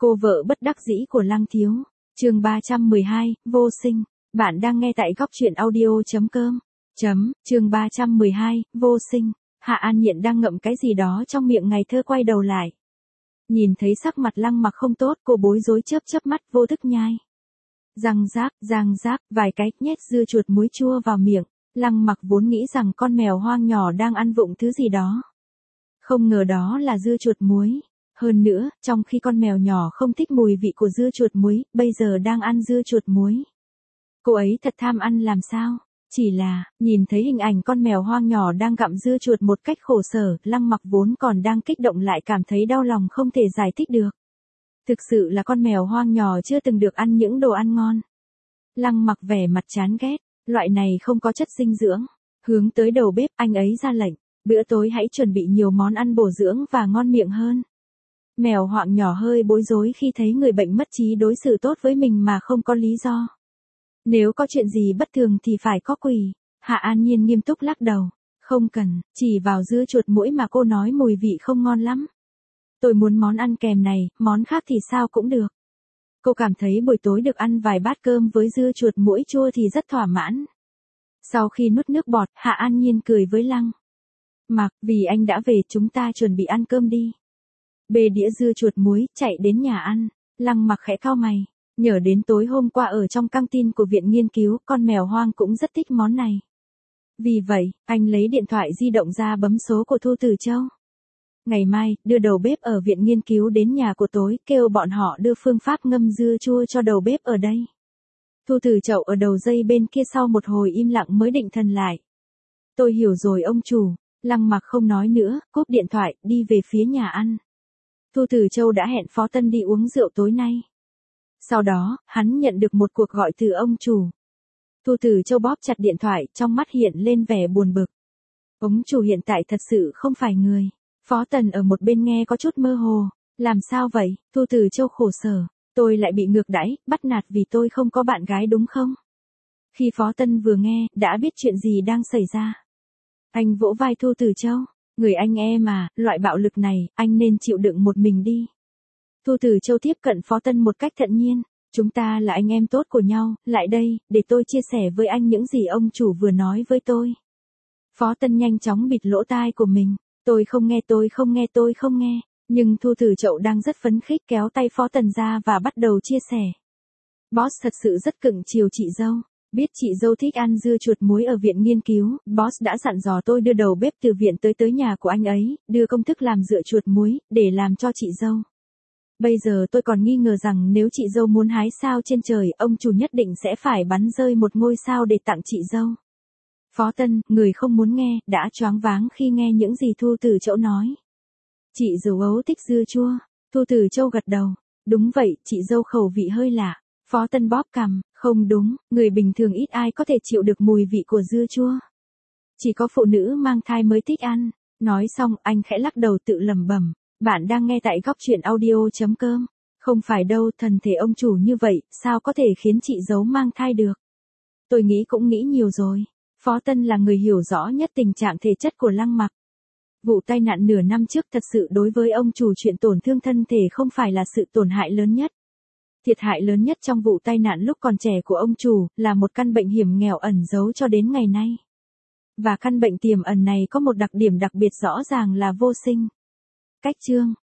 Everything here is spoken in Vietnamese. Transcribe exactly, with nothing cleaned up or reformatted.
Cô vợ bất đắc dĩ của Lăng Thiếu. Chương ba trăm mười hai, vô sinh. Bạn đang nghe tại góc truyện audio chấm com. Chấm, chương ba trăm mười hai, vô sinh. Hạ An Nhiện đang ngậm cái gì đó trong miệng ngây thơ quay đầu lại. Nhìn thấy sắc mặt Lăng Mặc không tốt, cô bối rối chớp chớp mắt vô thức nhai. Răng rác, răng rác, vài cái nhét dưa chuột muối chua vào miệng. Lăng Mặc vốn nghĩ rằng con mèo hoang nhỏ đang ăn vụng thứ gì đó. Không ngờ đó là dưa chuột muối. Hơn nữa, trong khi con mèo nhỏ không thích mùi vị của dưa chuột muối, bây giờ đang ăn dưa chuột muối. Cô ấy thật tham ăn làm sao? Chỉ là, nhìn thấy hình ảnh con mèo hoang nhỏ đang gặm dưa chuột một cách khổ sở, Lăng Mặc vốn còn đang kích động lại cảm thấy đau lòng không thể giải thích được. Thực sự là con mèo hoang nhỏ chưa từng được ăn những đồ ăn ngon. Lăng Mặc vẻ mặt chán ghét, loại này không có chất dinh dưỡng. Hướng tới đầu bếp, anh ấy ra lệnh, bữa tối hãy chuẩn bị nhiều món ăn bổ dưỡng và ngon miệng hơn. Mèo hoang nhỏ hơi bối rối khi thấy người bệnh mất trí đối xử tốt với mình mà không có lý do. Nếu có chuyện gì bất thường thì phải có quỷ. Hạ An Nhiên nghiêm túc lắc đầu. Không cần, chỉ vào dưa chuột muối mà cô nói mùi vị không ngon lắm. Tôi muốn món ăn kèm này, món khác thì sao cũng được. Cô cảm thấy buổi tối được ăn vài bát cơm với dưa chuột muối chua thì rất thỏa mãn. Sau khi nuốt nước bọt, Hạ An Nhiên cười với Lăng Mặc, vì anh đã về chúng ta chuẩn bị ăn cơm đi. Bê đĩa dưa chuột muối, chạy đến nhà ăn. Lăng Mặc khẽ cau mày, nhớ đến tối hôm qua ở trong căng tin của viện nghiên cứu, con mèo hoang cũng rất thích món này. Vì vậy, anh lấy điện thoại di động ra bấm số của Thu Tử Châu. Ngày mai, đưa đầu bếp ở viện nghiên cứu đến nhà cô tối, kêu bọn họ đưa phương pháp ngâm dưa chua cho đầu bếp ở đây. Thu Tử Châu ở đầu dây bên kia sau một hồi im lặng mới định thần lại. Tôi hiểu rồi ông chủ. Lăng Mặc không nói nữa, cúp điện thoại, đi về phía nhà ăn. Thu Tử Châu đã hẹn Phó Tân đi uống rượu tối nay. Sau đó, hắn nhận được một cuộc gọi từ ông chủ. Thu Tử Châu bóp chặt điện thoại, trong mắt hiện lên vẻ buồn bực. Ông chủ hiện tại thật sự không phải người. Phó Tần ở một bên nghe có chút mơ hồ. Làm sao vậy? Thu Tử Châu khổ sở. Tôi lại bị ngược đãi, bắt nạt vì tôi không có bạn gái đúng không? Khi Phó Tân vừa nghe, đã biết chuyện gì đang xảy ra. Anh vỗ vai Thu Tử Châu. Người anh em mà, loại bạo lực này, anh nên chịu đựng một mình đi. Thu Tử Châu tiếp cận Phó Tân một cách thận nhiên. Chúng ta là anh em tốt của nhau, lại đây, để tôi chia sẻ với anh những gì ông chủ vừa nói với tôi. Phó Tân nhanh chóng bịt lỗ tai của mình. Tôi không nghe tôi không nghe tôi không nghe. Nhưng Thu Tử Châu đang rất phấn khích kéo tay Phó Tần ra và bắt đầu chia sẻ. Boss thật sự rất cưng chiều chị dâu. Biết chị dâu thích ăn dưa chuột muối ở viện nghiên cứu, boss đã dặn dò tôi đưa đầu bếp từ viện tới tới nhà của anh ấy, đưa công thức làm dưa chuột muối, để làm cho chị dâu. Bây giờ tôi còn nghi ngờ rằng nếu chị dâu muốn hái sao trên trời, ông chủ nhất định sẽ phải bắn rơi một ngôi sao để tặng chị dâu. Phó Tân, người không muốn nghe, đã choáng váng khi nghe những gì Thu Tử Châu nói. Chị dâu ấu thích dưa chua. Thu Tử Châu gật đầu. Đúng vậy, chị dâu khẩu vị hơi lạ. Phó Tân bóp cằm, không đúng, người bình thường ít ai có thể chịu được mùi vị của dưa chua. Chỉ có phụ nữ mang thai mới thích ăn. Nói xong, anh khẽ lắc đầu tự lẩm bẩm. Bạn đang nghe tại góc truyện audio chấm com. Không phải đâu, thần thể ông chủ như vậy, sao có thể khiến chị dâu mang thai được? Tôi nghĩ cũng nghĩ nhiều rồi. Phó Tân là người hiểu rõ nhất tình trạng thể chất của Lăng Mặc. Vụ tai nạn nửa năm trước thật sự đối với ông chủ chuyện tổn thương thân thể không phải là sự tổn hại lớn nhất. Thiệt hại lớn nhất trong vụ tai nạn lúc còn trẻ của ông chủ là một căn bệnh hiểm nghèo ẩn giấu cho đến ngày nay. Và căn bệnh tiềm ẩn này có một đặc điểm đặc biệt rõ ràng là vô sinh. Cách chương